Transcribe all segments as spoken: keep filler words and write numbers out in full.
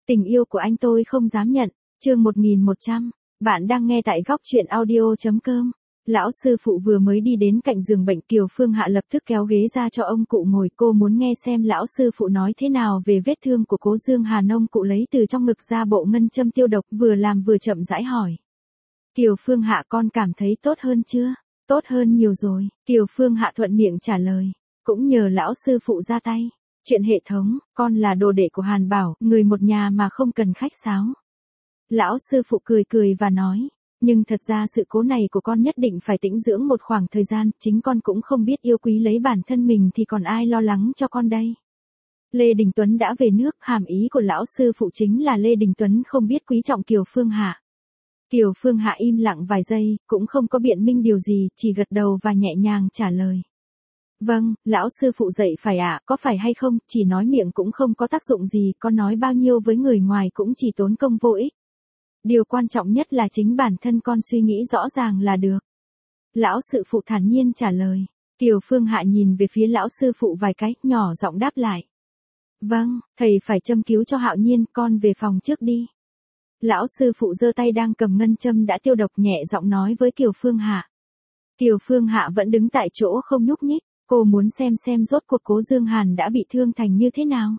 Tình yêu của anh tôi không dám nhận, chương một nghìn một trăm. Bạn đang nghe tại góc truyện audio chấm com. Lão sư phụ vừa mới đi đến cạnh giường bệnh, Kiều Phương Hạ lập tức kéo ghế ra cho ông cụ ngồi. Cô muốn nghe xem lão sư phụ nói thế nào về vết thương của cố Dương Hàn. Ông cụ lấy từ trong ngực ra bộ ngân châm tiêu độc, vừa làm vừa chậm rãi hỏi. Kiều Phương Hạ, con cảm thấy tốt hơn chưa? Tốt hơn nhiều rồi, Kiều Phương Hạ thuận miệng trả lời. Cũng nhờ lão sư phụ ra tay. Chuyện hệ thống, con là đồ đệ của Hàn Bảo, người một nhà mà không cần khách sáo. Lão sư phụ cười cười và nói, nhưng thật ra sự cố này của con nhất định phải tĩnh dưỡng một khoảng thời gian, chính con cũng không biết yêu quý lấy bản thân mình thì còn ai lo lắng cho con đây. Lê Đình Tuấn đã về nước, hàm ý của lão sư phụ chính là Lê Đình Tuấn không biết quý trọng Kiều Phương Hạ. Kiều Phương Hạ im lặng vài giây, cũng không có biện minh điều gì, chỉ gật đầu và nhẹ nhàng trả lời. Vâng, lão sư phụ dạy phải ạ, à, có phải hay không, chỉ nói miệng cũng không có tác dụng gì, con nói bao nhiêu với người ngoài cũng chỉ tốn công vô ích. Điều quan trọng nhất là chính bản thân con suy nghĩ rõ ràng là được. Lão sư phụ thản nhiên trả lời. Kiều Phương Hạ nhìn về phía lão sư phụ vài cái, nhỏ giọng đáp lại. Vâng, thầy phải châm cứu cho Hạo Nhiên, con về phòng trước đi. Lão sư phụ giơ tay đang cầm ngân châm đã tiêu độc, nhẹ giọng nói với Kiều Phương Hạ. Kiều Phương Hạ vẫn đứng tại chỗ không nhúc nhích. Cô muốn xem xem rốt cuộc cố Dương Hàn đã bị thương thành như thế nào.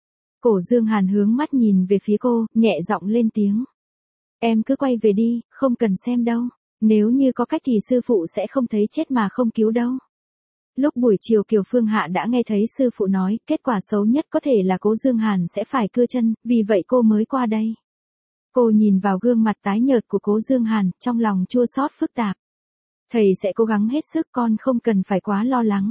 Cổ Dương Hàn hướng mắt nhìn về phía cô, nhẹ giọng lên tiếng. Em cứ quay về đi, không cần xem đâu. Nếu như có cách thì sư phụ sẽ không thấy chết mà không cứu đâu. Lúc buổi chiều Kiều Phương Hạ đã nghe thấy sư phụ nói, kết quả xấu nhất có thể là cố Dương Hàn sẽ phải cưa chân, vì vậy cô mới qua đây. Cô nhìn vào gương mặt tái nhợt của cố Dương Hàn, trong lòng chua xót phức tạp. Thầy sẽ cố gắng hết sức, con không cần phải quá lo lắng.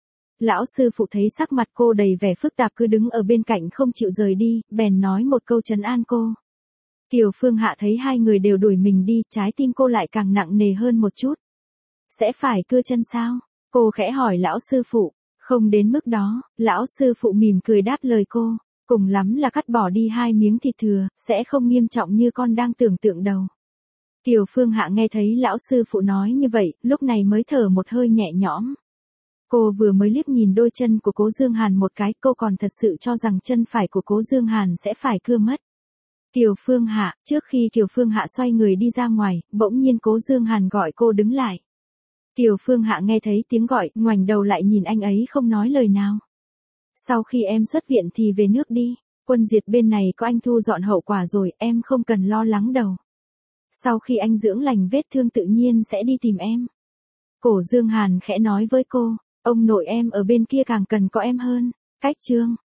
Lão sư phụ thấy sắc mặt cô đầy vẻ phức tạp cứ đứng ở bên cạnh không chịu rời đi, bèn nói một câu trấn an cô. Kiều Phương Hạ thấy hai người đều đuổi mình đi, trái tim cô lại càng nặng nề hơn một chút. Sẽ phải cưa chân sao? Cô khẽ hỏi lão sư phụ. Không đến mức đó, lão sư phụ mỉm cười đáp lời cô. Cùng lắm là cắt bỏ đi hai miếng thịt thừa, sẽ không nghiêm trọng như con đang tưởng tượng đâu. Kiều Phương Hạ nghe thấy lão sư phụ nói như vậy, lúc này mới thở một hơi nhẹ nhõm. Cô vừa mới liếc nhìn đôi chân của cố Dương Hàn một cái, cô còn thật sự cho rằng chân phải của cố Dương Hàn sẽ phải cưa mất. Kiều Phương Hạ, trước khi Kiều Phương Hạ xoay người đi ra ngoài, bỗng nhiên cố Dương Hàn gọi cô đứng lại. Kiều Phương Hạ nghe thấy tiếng gọi, ngoảnh đầu lại nhìn anh ấy không nói lời nào. Sau khi em xuất viện thì về nước đi, Quân Diệt bên này có anh thu dọn hậu quả rồi, em không cần lo lắng đâu. Sau khi anh dưỡng lành vết thương tự nhiên sẽ đi tìm em. Cổ Dương Hàn khẽ nói với cô. Ông nội em ở bên kia càng cần có em hơn. Cách chương